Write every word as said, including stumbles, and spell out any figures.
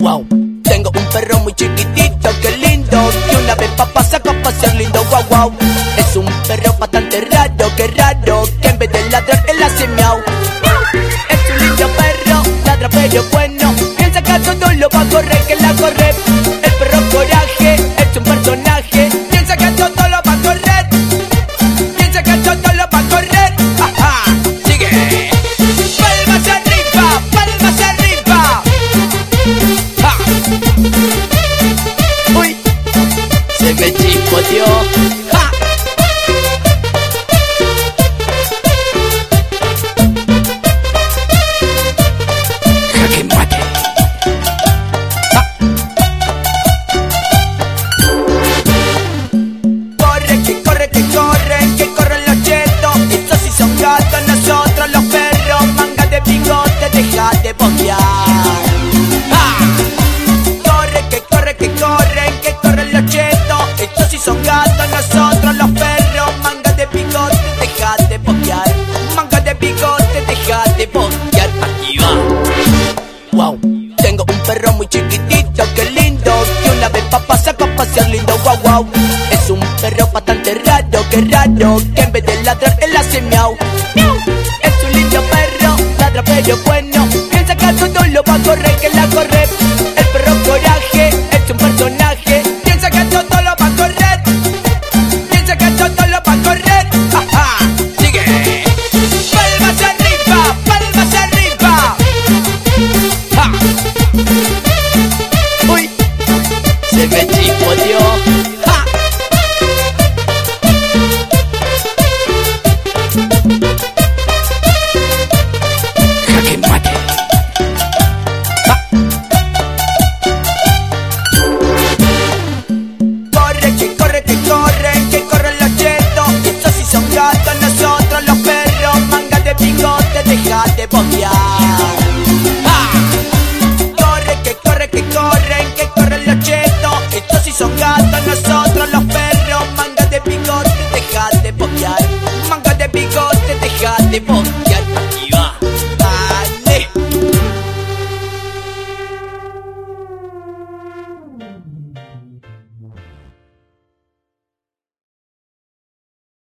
Wow, tengo un perro muy chiquitito, qué lindo, que una vez papá sacó a pasear lindo, wow, wow. Es un perro bastante raro, qué raro, que en vez de ladrar él hace miau. Es un lindo perro, ladra pero bueno, piensa que a todo lo va a correr, que la corre. El perro coraje, es un personaje, piensa que a todo lo va a correr, piensa que a todo lo va a correr. Ajá, sigue. Palmas arriba, palmas arriba. Ja. Uy, se me chispoteó. Ja. Jaque mate. Ja. Corre, que corre, que corren, que corren los chetos. Estos sí son gatos, nosotros los perros. Manga de bigote, deja de botear. Corre, que corre, que corren, que corren los chetos. Estos sí son gatos, nosotros los perros. Manga de bigote, deja de botear. Manga de bigote, deja de botear. Aquí va. Wow, tengo un perro muy chiquitito, qué lindo, que una vez papá sacó a pasear lindo, wow, wow. Es un perro bastante raro, qué raro, que en vez de ladrar él hace miau, miau.